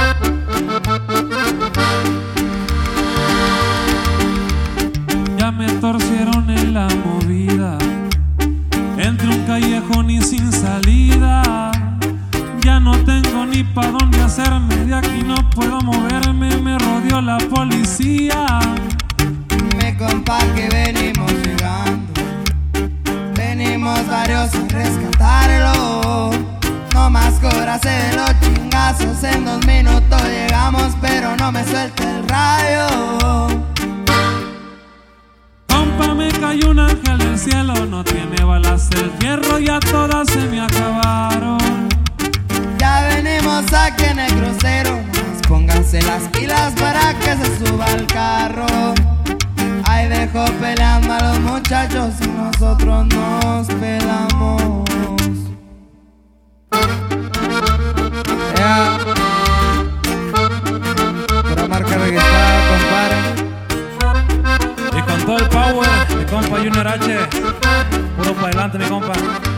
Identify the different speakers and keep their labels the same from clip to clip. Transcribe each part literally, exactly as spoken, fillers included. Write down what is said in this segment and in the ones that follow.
Speaker 1: Ya me torcieron en la movida, entre un callejón y sin salida. Ya no tengo ni pa' dónde hacerme, de aquí no puedo moverme, me rodeó la policía.
Speaker 2: Mi compa que venimos llegando, venimos varios a rescatarlo. No más cobrarse de los chingazos, en dos minutos llegamos, pero no me suelta el rayo.
Speaker 1: Compa, me cayó un ángel del cielo, no tiene balas el fierro, ya todas se me acabaron.
Speaker 2: Ya venimos aquí en el crucero, nomás pónganse las pilas para que se suba al carro. Ahí dejo peleando a los muchachos y nosotros nos pelamos. Yeah. Pura marca registrada, compadre.
Speaker 1: Y con todo el power, mi compa Junior H, puro para adelante, mi compa.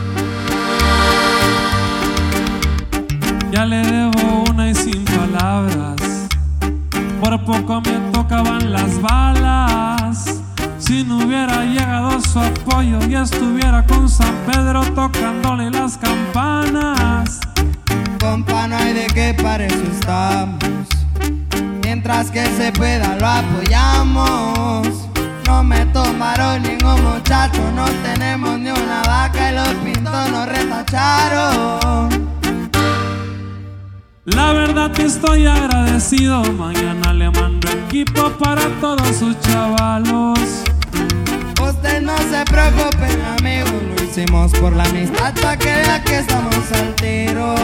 Speaker 1: Ya le debo una y sin palabras, por poco me tocaban las balas. Si no hubiera llegado su apoyo y estuviera con San Pedro tocándole las campanas.
Speaker 2: Compa, no hay de qué para eso estamos, mientras que se pueda lo apoyamos. No me tomaron ningún muchacho, no tenemos ni una vaca y los pintos nos retacharon.
Speaker 1: La verdad que estoy agradecido, mañana le mando equipo para todos sus chavalos.
Speaker 2: Usted no se preocupen, amigo, lo hicimos por la amistad, pa' que vea que estamos al tiro.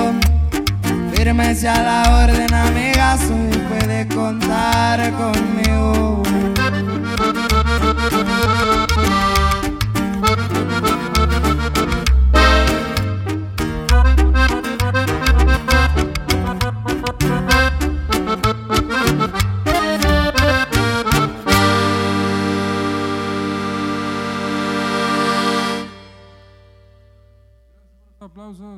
Speaker 2: Fírmese a la orden, amigazo, y puede contar conmigo.